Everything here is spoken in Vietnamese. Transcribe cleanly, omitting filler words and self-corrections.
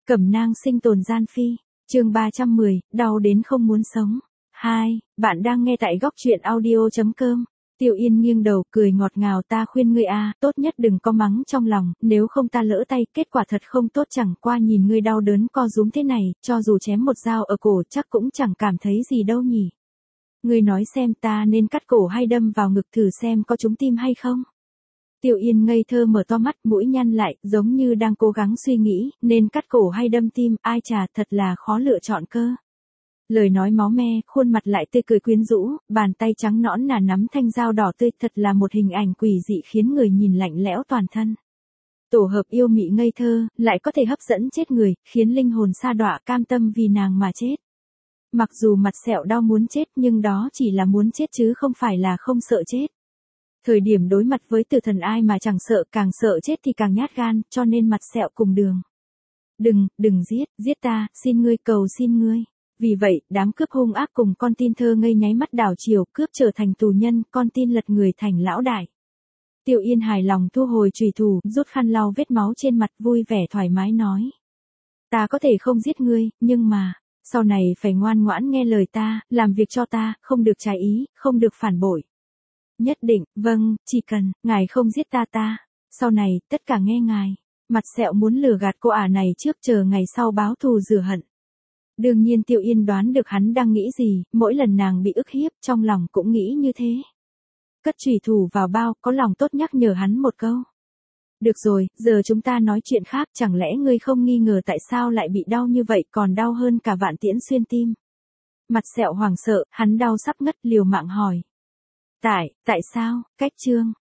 Cẩm nang sinh tồn gian phi, chương 310, đau đến không muốn sống. 2, bạn đang nghe tại góc truyện audio.com. Tiêu Yên nghiêng đầu, cười ngọt ngào, ta khuyên ngươi tốt nhất đừng có mắng trong lòng, nếu không ta lỡ tay, kết quả thật không tốt, chẳng qua nhìn ngươi đau đớn co rúm thế này, cho dù chém một dao ở cổ chắc cũng chẳng cảm thấy gì đâu nhỉ. Ngươi nói xem ta nên cắt cổ hay đâm vào ngực thử xem có trúng tim hay không? Tiêu Yên ngây thơ mở to mắt, mũi nhăn lại, giống như đang cố gắng suy nghĩ, nên cắt cổ hay đâm tim, ai chà, thật là khó lựa chọn cơ. Lời nói máu me, khuôn mặt lại tươi cười quyến rũ, bàn tay trắng nõn nà nắm thanh dao đỏ tươi, thật là một hình ảnh quỷ dị khiến người nhìn lạnh lẽo toàn thân. Tổ hợp yêu mị ngây thơ, lại có thể hấp dẫn chết người, khiến linh hồn sa đọa cam tâm vì nàng mà chết. Mặc dù mặt sẹo đau muốn chết nhưng đó chỉ là muốn chết chứ không phải là không sợ chết. Thời điểm đối mặt với tử thần ai mà chẳng sợ, càng sợ chết thì càng nhát gan, cho nên mặt sẹo cùng đường. Đừng giết ta, xin ngươi, cầu xin ngươi. Vì vậy, đám cướp hung ác cùng con tin thơ ngây nháy mắt đảo chiều, cướp trở thành tù nhân, con tin lật người thành lão đại. Tiêu Yên hài lòng thu hồi chùy thủ, rút khăn lau vết máu trên mặt, vui vẻ thoải mái nói. Ta có thể không giết ngươi, nhưng mà, sau này phải ngoan ngoãn nghe lời ta, làm việc cho ta, không được trái ý, không được phản bội. Nhất định, vâng, chỉ cần, ngài không giết ta, sau này, tất cả nghe ngài. Mặt sẹo muốn lừa gạt cô này trước, chờ ngày sau báo thù rửa hận. Đương nhiên Tiêu Yên đoán được hắn đang nghĩ gì, mỗi lần nàng bị ức hiếp, trong lòng cũng nghĩ như thế. Cất chùy thủ vào bao, có lòng tốt nhắc nhở hắn một câu. Được rồi, giờ chúng ta nói chuyện khác, chẳng lẽ ngươi không nghi ngờ tại sao lại bị đau như vậy, còn đau hơn cả vạn tiễn xuyên tim. Mặt sẹo hoảng sợ, hắn đau sắp ngất, liều mạng hỏi. Tại sao, cách chương,